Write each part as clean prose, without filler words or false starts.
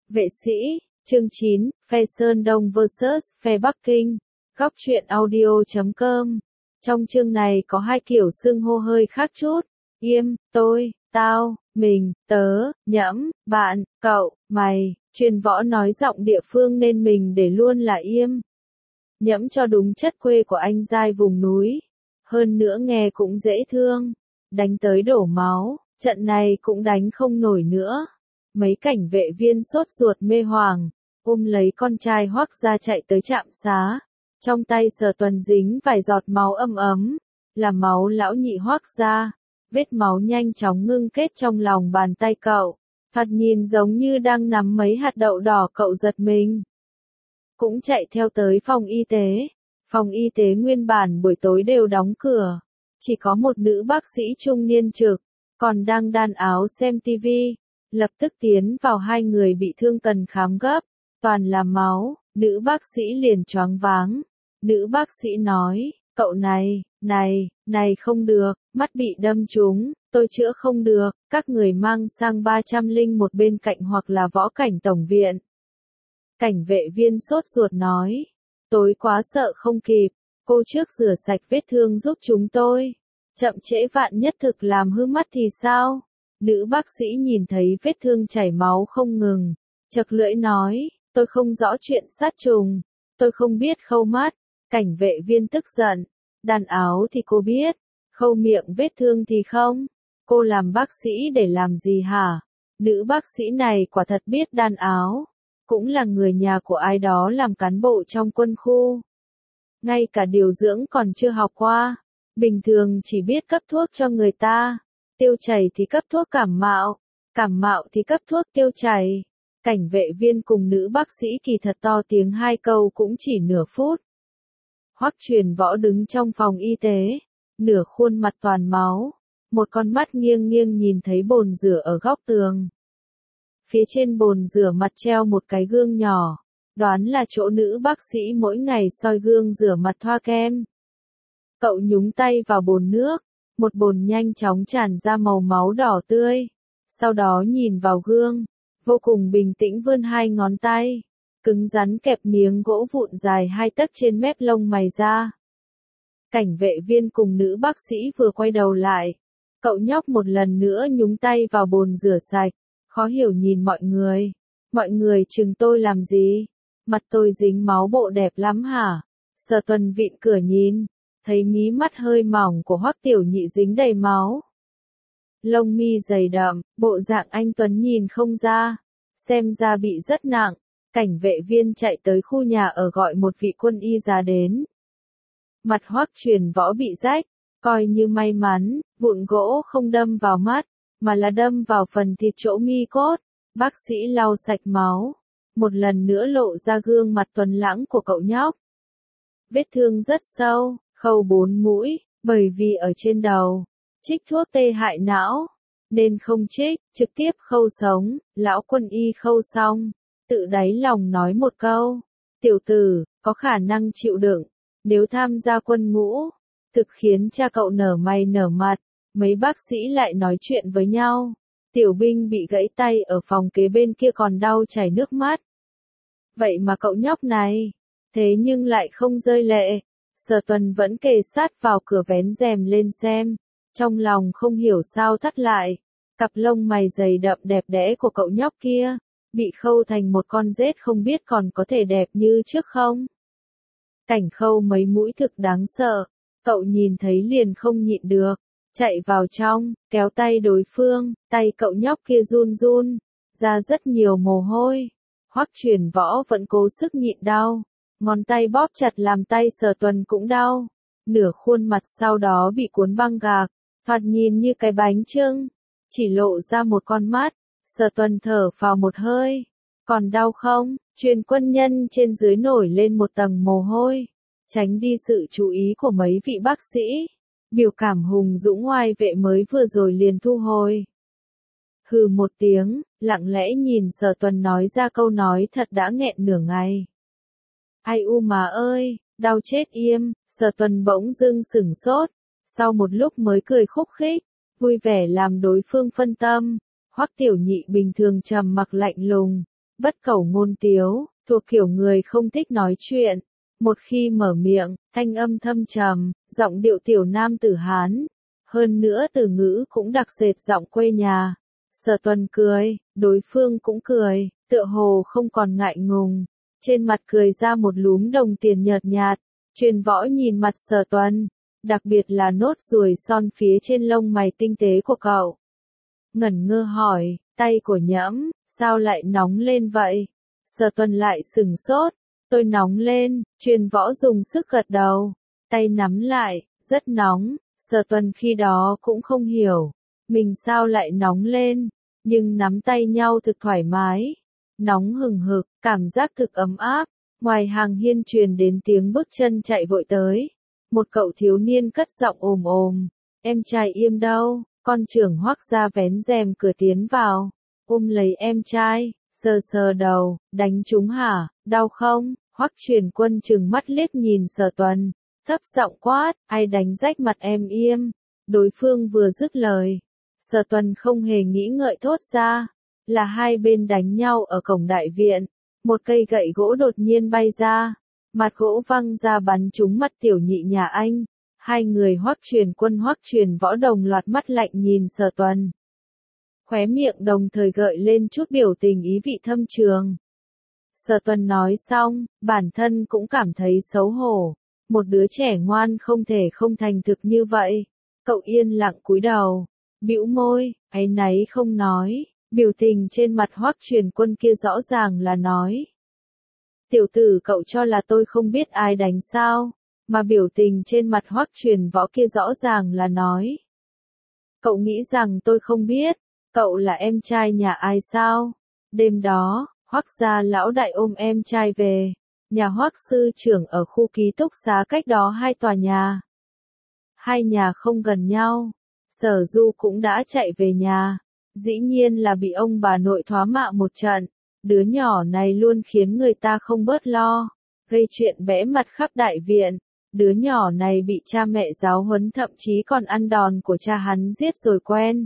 Vệ sĩ, chương 9, phe Sơn Đông vs phe Bắc Kinh. Góc truyện audio.com. Trong chương này có hai kiểu xưng hô hơi khác chút. Yêm, tôi, tao, mình, tớ, nhẫm, bạn, cậu, mày. Truyền võ nói giọng địa phương nên mình để luôn là Yêm. Nhẫm cho đúng chất quê của anh giai vùng núi. Hơn nữa nghe cũng dễ thương. Đánh tới đổ máu, trận này cũng đánh không nổi nữa. Mấy cảnh vệ viên sốt ruột mê hoàng, ôm lấy con trai Hoắc ra chạy tới trạm xá. Trong tay Sở Tuần dính vài giọt máu ấm ấm, là máu lão nhị Hoắc ra. Vết máu nhanh chóng ngưng kết trong lòng bàn tay cậu. Thoạt nhìn giống như đang nắm mấy hạt đậu đỏ, cậu giật mình. Cũng chạy theo tới phòng y tế. Phòng y tế nguyên bản buổi tối đều đóng cửa. Chỉ có một nữ bác sĩ trung niên trực, còn đang đan áo xem tivi. Lập tức tiến vào hai người bị thương cần khám gấp. Toàn là máu, nữ bác sĩ liền choáng váng. Nữ bác sĩ nói, cậu này không được, mắt bị đâm trúng, tôi chữa không được, các người mang sang 301 bên cạnh hoặc là võ cảnh tổng viện. Cảnh vệ viên sốt ruột nói, tôi quá sợ không kịp, cô trước rửa sạch vết thương giúp chúng tôi. Chậm trễ vạn nhất thực làm hư mắt thì sao? Nữ bác sĩ nhìn thấy vết thương chảy máu không ngừng, chật lưỡi nói, tôi không rõ chuyện sát trùng, tôi không biết khâu mắt. Cảnh vệ viên tức giận, đan áo thì cô biết, khâu miệng vết thương thì không. Cô làm bác sĩ để làm gì hả? Nữ bác sĩ này quả thật biết đan áo, cũng là người nhà của ai đó làm cán bộ trong quân khu. Ngay cả điều dưỡng còn chưa học qua, bình thường chỉ biết cấp thuốc cho người ta. Tiêu chảy thì cấp thuốc cảm mạo thì cấp thuốc tiêu chảy. Cảnh vệ viên cùng nữ bác sĩ kỳ thật to tiếng hai câu cũng chỉ nửa phút. Hoắc Truyền Võ đứng trong phòng y tế, nửa khuôn mặt toàn máu, một con mắt nghiêng nghiêng nhìn thấy bồn rửa ở góc tường. Phía trên bồn rửa mặt treo một cái gương nhỏ, đoán là chỗ nữ bác sĩ mỗi ngày soi gương rửa mặt thoa kem. Cậu nhúng tay vào bồn nước, một bồn nhanh chóng tràn ra màu máu đỏ tươi, sau đó nhìn vào gương, vô cùng bình tĩnh vươn hai ngón tay, cứng rắn kẹp miếng gỗ vụn dài 2 tấc trên mép lông mày ra. Cảnh vệ viên cùng nữ bác sĩ vừa quay đầu lại, cậu nhóc một lần nữa nhúng tay vào bồn rửa sạch, khó hiểu nhìn mọi người chừng tôi làm gì, mặt tôi dính máu bộ đẹp lắm hả? Sở Tuần vịn cửa nhìn, thấy mí mắt hơi mỏng của Hoắc Tiểu Nhị dính đầy máu. Lông mi dày đậm, bộ dạng anh tuấn nhìn không ra, xem ra bị rất nặng. Cảnh vệ viên chạy tới khu nhà ở gọi một vị quân y ra đến. Mặt Hoắc Truyền Võ bị rách, coi như may mắn, vụn gỗ không đâm vào mắt, mà là đâm vào phần thịt chỗ mi cốt. Bác sĩ lau sạch máu, một lần nữa lộ ra gương mặt tuấn lãng của cậu nhóc. Vết thương rất sâu, khâu 4 mũi, bởi vì ở trên đầu, trích thuốc tê hại não, nên không trích, trực tiếp khâu sống. Lão quân y khâu xong, tự đáy lòng nói một câu, tiểu tử, có khả năng chịu đựng, nếu tham gia quân ngũ, thực khiến cha cậu nở mày nở mặt. Mấy bác sĩ lại nói chuyện với nhau, tiểu binh bị gãy tay ở phòng kế bên kia còn đau chảy nước mắt. Vậy mà cậu nhóc này, thế nhưng lại không rơi lệ. Sở Tuần vẫn kề sát vào cửa vén rèm lên xem, trong lòng không hiểu sao thắt lại, cặp lông mày dày đậm đẹp đẽ của cậu nhóc kia, bị khâu thành một con rết không biết còn có thể đẹp như trước không. Cảnh khâu mấy mũi thực đáng sợ, cậu nhìn thấy liền không nhịn được, chạy vào trong, kéo tay đối phương, tay cậu nhóc kia run run, ra rất nhiều mồ hôi. Hoắc Truyền Võ vẫn cố sức nhịn đau, ngón tay bóp chặt làm tay Sở Tuần cũng đau, nửa khuôn mặt sau đó bị cuốn băng gạc, thoạt nhìn như cái bánh chưng, chỉ lộ ra một con mắt. Sở Tuần thở phào một hơi, còn đau không? Truyền quân nhân trên dưới nổi lên một tầng mồ hôi, tránh đi sự chú ý của mấy vị bác sĩ. Biểu cảm hùng dũng oai vệ mới vừa rồi liền thu hồi. Hừ một tiếng, lặng lẽ nhìn Sở Tuần nói ra câu nói thật đã nghẹn nửa ngày. Ai u mà ơi, đau chết Yêm. Sở Tuần bỗng dưng sửng sốt, sau một lúc mới cười khúc khích, vui vẻ làm đối phương phân tâm. Hoắc Tiểu Nhị bình thường trầm mặc lạnh lùng, bất khẩu ngôn tiếu, thuộc kiểu người không thích nói chuyện. Một khi mở miệng, thanh âm thâm trầm, giọng điệu tiểu nam tử Hán. Hơn nữa từ ngữ cũng đặc sệt giọng quê nhà. Sở Tuần cười, đối phương cũng cười, tựa hồ không còn ngại ngùng. Trên mặt cười ra một lúm đồng tiền nhợt nhạt. Truyền Võ nhìn mặt Sở Tuần, đặc biệt là nốt ruồi son phía trên lông mày tinh tế của cậu. Ngẩn ngơ hỏi, tay của Nhẫm, sao lại nóng lên vậy? Sở Tuần lại sửng sốt, tôi nóng lên, Truyền Võ dùng sức gật đầu, tay nắm lại, rất nóng. Sở Tuần khi đó cũng không hiểu, mình sao lại nóng lên, nhưng nắm tay nhau thực thoải mái, nóng hừng hực, cảm giác thực ấm áp. Ngoài hàng hiên truyền đến tiếng bước chân chạy vội tới, một cậu thiếu niên cất giọng ồm ồm, em trai Yêm đâu? Con trưởng Hoắc ra vén rèm cửa tiến vào, ôm lấy em trai, sờ sờ đầu, đánh trúng hả, đau không? Hoắc Truyền Quân trừng mắt liếc nhìn Sở Tuần, thấp giọng quát, ai đánh rách mặt em Yêm? Đối phương vừa dứt lời, Sở Tuần không hề nghĩ ngợi thốt ra, là hai bên đánh nhau ở cổng đại viện, một cây gậy gỗ đột nhiên bay ra, mặt gỗ văng ra bắn trúng mắt tiểu nhị nhà anh. Hai người Hoắc Truyền Quân Hoắc Truyền Võ đồng loạt mắt lạnh nhìn Sở Tuần. Khóe miệng đồng thời gợi lên chút biểu tình ý vị thâm trường. Sở Tuần nói xong, bản thân cũng cảm thấy xấu hổ. Một đứa trẻ ngoan không thể không thành thực như vậy. Cậu yên lặng cúi đầu, bĩu môi, áy náy không nói. Biểu tình trên mặt Hoắc Truyền Quân kia rõ ràng là nói. Tiểu tử cậu cho là tôi không biết ai đánh sao? Mà biểu tình trên mặt Hoắc Truyền Võ kia rõ ràng là nói. Cậu nghĩ rằng tôi không biết, cậu là em trai nhà ai sao? Đêm đó, Hoắc gia lão đại ôm em trai về, nhà Hoắc sư trưởng ở khu ký túc xá cách đó 2 tòa nhà. Hai nhà không gần nhau, Sở Du cũng đã chạy về nhà, dĩ nhiên là bị ông bà nội thoá mạ một trận, đứa nhỏ này luôn khiến người ta không bớt lo, gây chuyện bẽ mặt khắp đại viện. Đứa nhỏ này bị cha mẹ giáo huấn thậm chí còn ăn đòn của cha hắn giết rồi quen.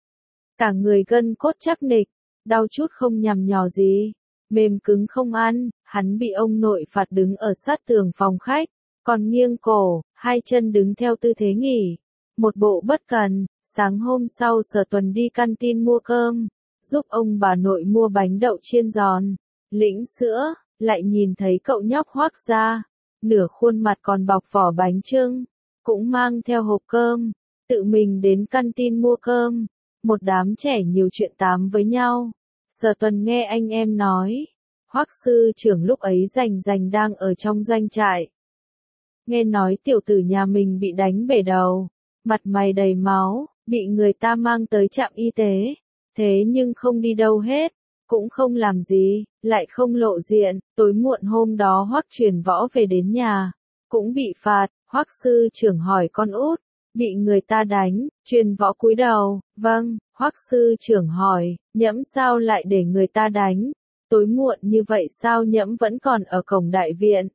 Cả người gân cốt chắc nịch, đau chút không nhằm nhò gì, mềm cứng không ăn, hắn bị ông nội phạt đứng ở sát tường phòng khách, còn nghiêng cổ, hai chân đứng theo tư thế nghỉ. Một bộ bất cần, sáng hôm sau Sở Tuần đi canteen mua cơm, giúp ông bà nội mua bánh đậu chiên giòn, lĩnh sữa, lại nhìn thấy cậu nhóc Hoắc gia. Nửa khuôn mặt còn bọc vỏ bánh chưng, cũng mang theo hộp cơm, tự mình đến canteen mua cơm, một đám trẻ nhiều chuyện tám với nhau. Sở Tuần nghe anh em nói, Hoắc sư trưởng lúc ấy rành đang ở trong doanh trại. Nghe nói tiểu tử nhà mình bị đánh bể đầu, mặt mày đầy máu, bị người ta mang tới trạm y tế, thế nhưng không đi đâu hết. Cũng không làm gì, lại không lộ diện, tối muộn hôm đó Hoắc Truyền Võ về đến nhà, cũng bị phạt. Hoắc sư trưởng hỏi con út, bị người ta đánh, Truyền Võ cúi đầu, vâng. Hoắc sư trưởng hỏi, Nhẫm sao lại để người ta đánh, tối muộn như vậy sao Nhẫm vẫn còn ở cổng đại viện.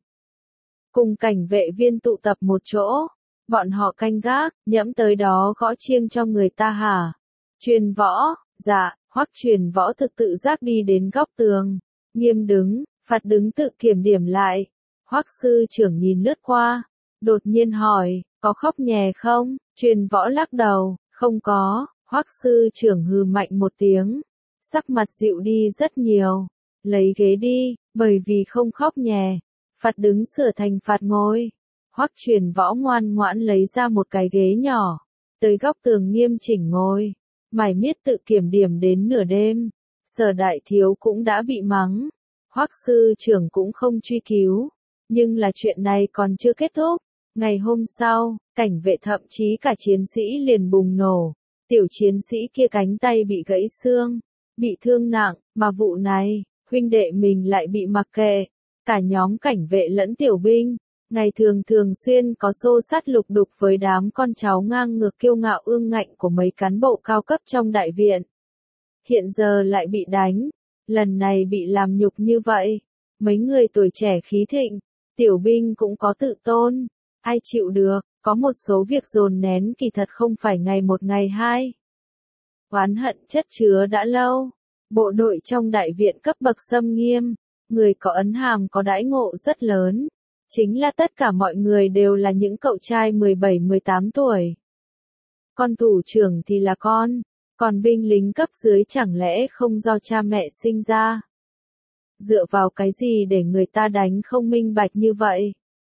Cùng cảnh vệ viên tụ tập một chỗ, bọn họ canh gác, Nhẫm tới đó gõ chiêng cho người ta hả? Truyền Võ, dạ. Hoắc Truyền Võ thực tự giác đi đến góc tường, nghiêm đứng, phạt đứng tự kiểm điểm lại. Hoắc sư trưởng nhìn lướt qua, đột nhiên hỏi, có khóc nhè không? Truyền Võ lắc đầu, không có. Hoắc sư trưởng hừ mạnh một tiếng, sắc mặt dịu đi rất nhiều. Lấy ghế đi, bởi vì không khóc nhè, phạt đứng sửa thành phạt ngồi. Hoắc Truyền Võ ngoan ngoãn lấy ra một cái ghế nhỏ, tới góc tường nghiêm chỉnh ngồi. Mải miết tự kiểm điểm đến nửa đêm, Sở đại thiếu cũng đã bị mắng, Hoắc sư trưởng cũng không truy cứu, nhưng là chuyện này còn chưa kết thúc. Ngày hôm sau, cảnh vệ thậm chí cả chiến sĩ liền bùng nổ, tiểu chiến sĩ kia cánh tay bị gãy xương, bị thương nặng, mà vụ này, huynh đệ mình lại bị mặc kệ, cả nhóm cảnh vệ lẫn tiểu binh. Ngày thường thường xuyên có xô xát lục đục với đám con cháu ngang ngược kiêu ngạo ương ngạnh của mấy cán bộ cao cấp trong đại viện. Hiện giờ lại bị đánh, lần này bị làm nhục như vậy. Mấy người tuổi trẻ khí thịnh, tiểu binh cũng có tự tôn, ai chịu được, có một số việc dồn nén kỳ thật không phải ngày một ngày hai. Oán hận chất chứa đã lâu, Bộ đội trong đại viện cấp bậc xâm nghiêm, người có ấn hàm có đãi ngộ rất lớn. Chính là tất cả mọi người đều là những cậu trai 17-18 tuổi. Con thủ trưởng thì là con, còn binh lính cấp dưới chẳng lẽ không do cha mẹ sinh ra? Dựa vào cái gì để người ta đánh không minh bạch như vậy?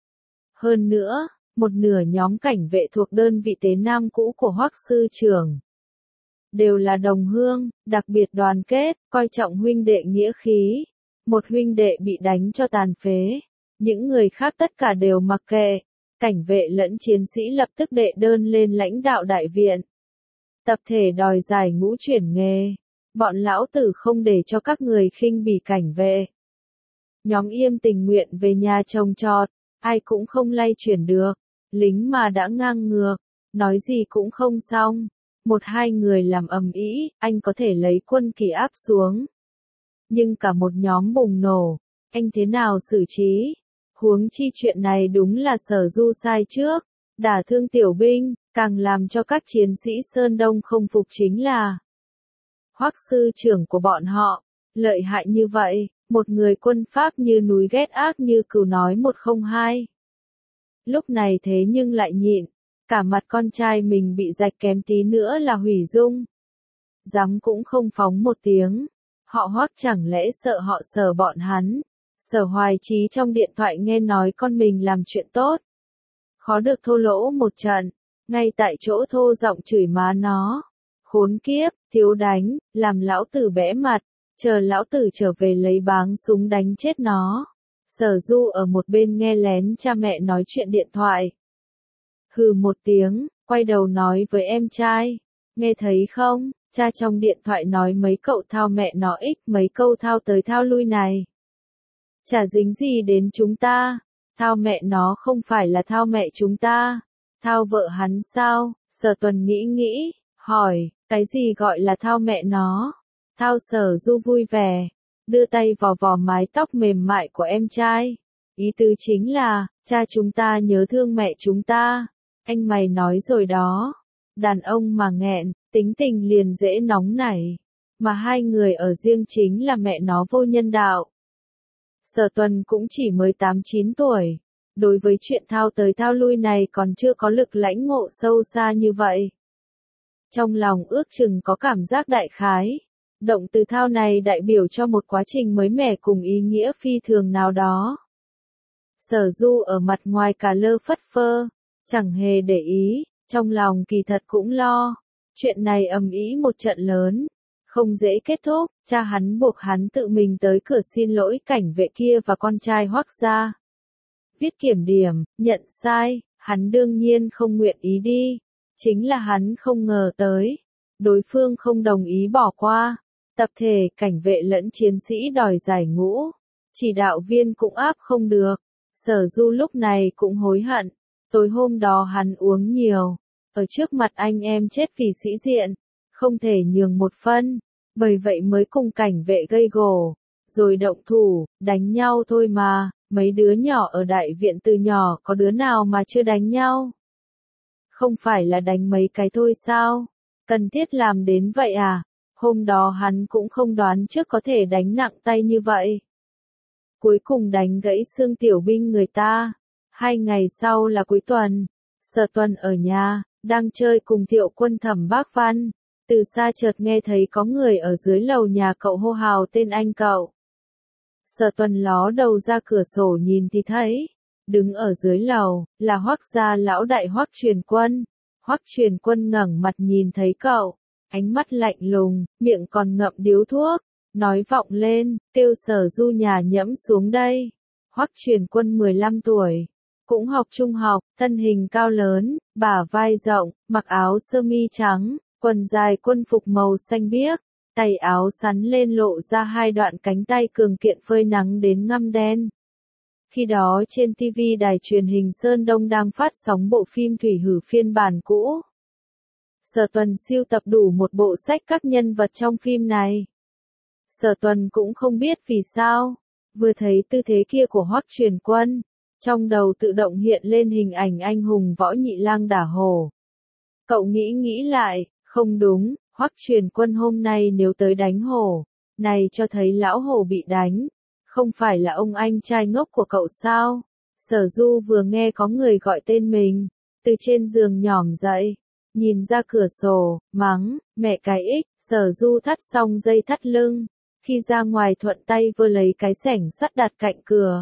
Hơn nữa, một nửa nhóm cảnh vệ thuộc đơn vị Tế Nam cũ của Hoắc sư trưởng đều là đồng hương, đặc biệt đoàn kết, coi trọng huynh đệ nghĩa khí. Một huynh đệ bị đánh cho tàn phế, những người khác tất cả đều mặc kệ. Cảnh vệ lẫn chiến sĩ lập tức đệ đơn lên lãnh đạo đại viện. Tập thể đòi giải ngũ chuyển nghề. Bọn lão tử không để cho các người khinh bỉ cảnh vệ. Nhóm Yêm tình nguyện về nhà trồng trọt, ai cũng không lay chuyển được. Lính mà đã ngang ngược, nói gì cũng không xong. Một hai người làm ầm ĩ, anh có thể lấy quân kỳ áp xuống. Nhưng cả một nhóm bùng nổ, anh thế nào xử trí? Huống chi chuyện này đúng là Sở Du sai trước, đả thương tiểu binh, càng làm cho các chiến sĩ Sơn Đông không phục chính là Hoắc sư trưởng của bọn họ, lợi hại như vậy, một người quân Pháp như núi ghét ác như cừu nói 102. Lúc này thế nhưng lại nhịn, cả mặt con trai mình bị rạch kém tí nữa là hủy dung. Dám cũng không phóng một tiếng, họ Hoắc chẳng lẽ sợ họ Sở bọn hắn. Sở Hoài Chí trong điện thoại nghe nói con mình làm chuyện tốt. Khó được thô lỗ một trận, ngay tại chỗ thô giọng chửi má nó. Khốn kiếp, thiếu đánh, làm lão tử bẽ mặt, chờ lão tử trở về lấy báng súng đánh chết nó. Sở Du ở một bên nghe lén cha mẹ nói chuyện điện thoại. Hừ một tiếng, quay đầu nói với em trai. Nghe thấy không, cha trong điện thoại nói mấy cậu thao mẹ nó ích mấy câu thao tới thao lui này. Chả dính gì đến chúng ta, thao mẹ nó không phải là thao mẹ chúng ta, thao vợ hắn sao? Sở Tuần nghĩ, hỏi, cái gì gọi là thao mẹ nó? Thao Sở Du vui vẻ, đưa tay vò vò mái tóc mềm mại của em trai. Ý tứ chính là, cha chúng ta nhớ thương mẹ chúng ta, anh mày nói rồi đó. Đàn ông mà nghẹn, tính tình liền dễ nóng nảy, mà hai người ở riêng chính là mẹ nó vô nhân đạo. Sở Tuần cũng chỉ mới 8-9 tuổi, đối với chuyện thao tới thao lui này còn chưa có lực lãnh ngộ sâu xa như vậy. Trong lòng ước chừng có cảm giác đại khái, động từ thao này đại biểu cho một quá trình mới mẻ cùng ý nghĩa phi thường nào đó. Sở Du ở mặt ngoài cả lơ phất phơ, chẳng hề để ý, trong lòng kỳ thật cũng lo. Chuyện này ầm ĩ một trận lớn, không dễ kết thúc, cha hắn buộc hắn tự mình tới cửa xin lỗi cảnh vệ kia và con trai Hoắc gia. Viết kiểm điểm, nhận sai, hắn đương nhiên không nguyện ý đi, chính là hắn không ngờ tới, đối phương không đồng ý bỏ qua. Tập thể cảnh vệ lẫn chiến sĩ đòi giải ngũ, chỉ đạo viên cũng áp không được. Sở Du lúc này cũng hối hận, tối hôm đó hắn uống nhiều, ở trước mặt anh em chết vì sĩ diện, không thể nhường một phân, bởi vậy mới cùng cảnh vệ gây gổ, rồi động thủ, đánh nhau thôi mà, mấy đứa nhỏ ở đại viện từ nhỏ có đứa nào mà chưa đánh nhau. Không phải là đánh mấy cái thôi sao, cần thiết làm đến vậy à, hôm đó hắn cũng không đoán trước có thể đánh nặng tay như vậy. Cuối cùng đánh gãy xương tiểu binh người ta. 2 ngày sau là cuối tuần, Sở Tuần ở nhà, đang chơi cùng Thiệu Quân Thẩm Bác Văn, từ xa chợt nghe thấy có người ở dưới lầu nhà cậu hô hào tên anh cậu. Sở Tuần ló đầu ra cửa sổ nhìn thì thấy, đứng ở dưới lầu, là Hoắc gia lão đại Hoắc Truyền Quân. Hoắc Truyền Quân ngẩng mặt nhìn thấy cậu, ánh mắt lạnh lùng, miệng còn ngậm điếu thuốc, nói vọng lên, kêu Sở Du nhà nhẫm xuống đây. Hoắc Truyền Quân 15 tuổi, cũng học trung học, thân hình cao lớn, bả vai rộng, mặc áo sơ mi trắng, quần dài quân phục màu xanh biếc, tay áo sắn lên lộ ra 2 đoạn cánh tay cường kiện phơi nắng đến ngăm đen. Khi đó trên TV đài truyền hình Sơn Đông đang phát sóng bộ phim Thủy Hử phiên bản cũ. Sở Tuần sưu tập đủ một bộ sách các nhân vật trong phim này. Sở Tuần cũng không biết vì sao, vừa thấy tư thế kia của Hoắc Truyền Quân, trong đầu tự động hiện lên hình ảnh anh hùng Võ Nhị Lang đả hổ. Cậu nghĩ lại, không đúng, Hoắc Truyền Quân hôm nay nếu tới đánh hổ, Này cho thấy lão hổ bị đánh, không phải là ông anh trai ngốc của cậu sao? Sở Du vừa nghe có người gọi tên mình, từ trên giường nhỏm dậy, nhìn ra cửa sổ, mắng, mẹ cái ích. Sở Du thắt xong dây thắt lưng, khi ra ngoài thuận tay vơ lấy cái xẻng sắt đặt cạnh cửa.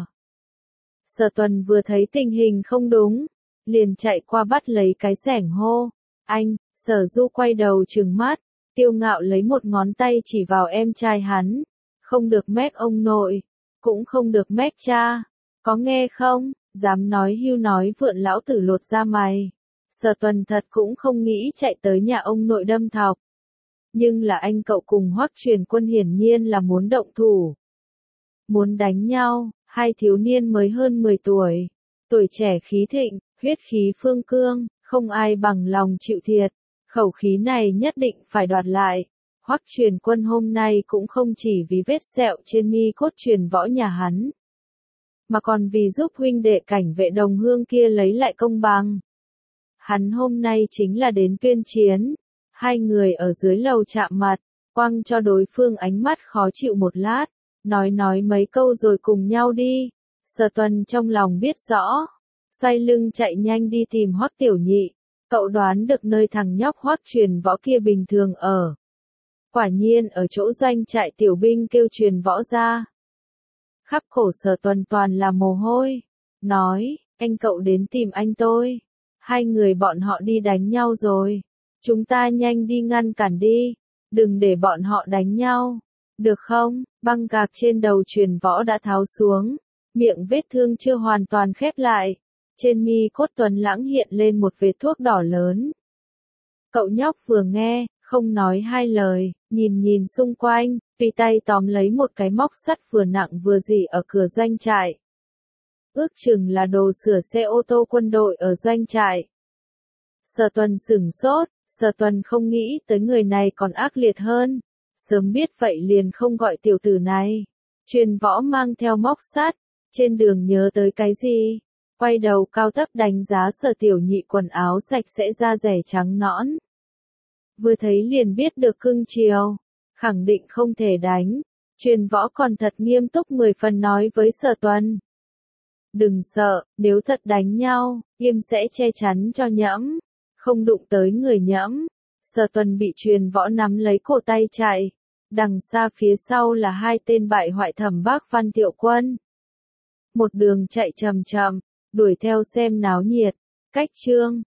Sở Tuần vừa thấy tình hình không đúng, liền chạy qua bắt lấy cái xẻng hô, anh. Sở Du quay đầu trừng mắt, Tiêu Ngạo lấy một ngón tay chỉ vào em trai hắn, không được mép ông nội, cũng không được mép cha, có nghe không, dám nói hưu nói vượn lão tử lột da mày. Sở Tuần thật cũng không nghĩ chạy tới nhà ông nội đâm thọc. Nhưng là anh cậu cùng Hoắc Truyền Quân hiển nhiên là muốn động thủ. Muốn đánh nhau, hai thiếu niên mới hơn 10 tuổi. Tuổi trẻ khí thịnh, huyết khí phương cương, không ai bằng lòng chịu thiệt. Khẩu khí này nhất định phải đoạt lại. Hoắc Truyền Quân hôm nay cũng không chỉ vì vết sẹo trên mi cốt truyền võ nhà hắn, mà còn vì giúp huynh đệ cảnh vệ đồng hương kia lấy lại công bằng. Hắn hôm nay chính là đến tuyên chiến. Hai người ở dưới lầu chạm mặt, quăng cho đối phương ánh mắt khó chịu một lát, nói mấy câu rồi cùng nhau đi. Sở Tuần trong lòng biết rõ, xoay lưng chạy nhanh đi tìm Hoắc Tiểu Nhị. Cậu đoán được nơi thằng nhóc Hoắc Truyền Võ kia bình thường ở. Quả nhiên ở chỗ doanh trại tiểu binh kêu Truyền Võ ra. Khắp cổ Sở Tuần toàn là mồ hôi. Nói, anh cậu đến tìm anh tôi. Hai người bọn họ đi đánh nhau rồi. Chúng ta nhanh đi ngăn cản đi. Đừng để bọn họ đánh nhau. Được không? Băng gạc trên đầu Truyền Võ đã tháo xuống. Miệng vết thương chưa hoàn toàn khép lại. Trên mi cốt Tuấn Lãng hiện lên một vệt thuốc đỏ lớn. Cậu nhóc vừa nghe, không nói hai lời, nhìn xung quanh, tùy tay tóm lấy một cái móc sắt vừa nặng vừa dỉ ở cửa doanh trại. Ước chừng là đồ sửa xe ô tô quân đội ở doanh trại. Sở Tuần sửng sốt, Sở Tuần không nghĩ tới người này còn ác liệt hơn. Sớm biết vậy liền không gọi tiểu tử này. Truyền Võ mang theo móc sắt, trên đường nhớ tới cái gì? Quay đầu cao thấp đánh giá Sở Tiểu Nhị quần áo sạch sẽ da dẻ trắng nõn. Vừa thấy liền biết được cưng chiều, khẳng định không thể đánh. Truyền Võ còn thật nghiêm túc 10 phần nói với Sở Tuần. Đừng sợ, nếu thật đánh nhau, Yêm sẽ che chắn cho Nhẫm, không đụng tới người Nhẫm. Sở Tuần bị Truyền Võ nắm lấy cổ tay chạy. Đằng xa phía sau là hai tên bại hoại Thẩm Bác Văn Thiệu Quân. Một đường chạy chậm chậm, đuổi theo xem náo nhiệt. Cách chương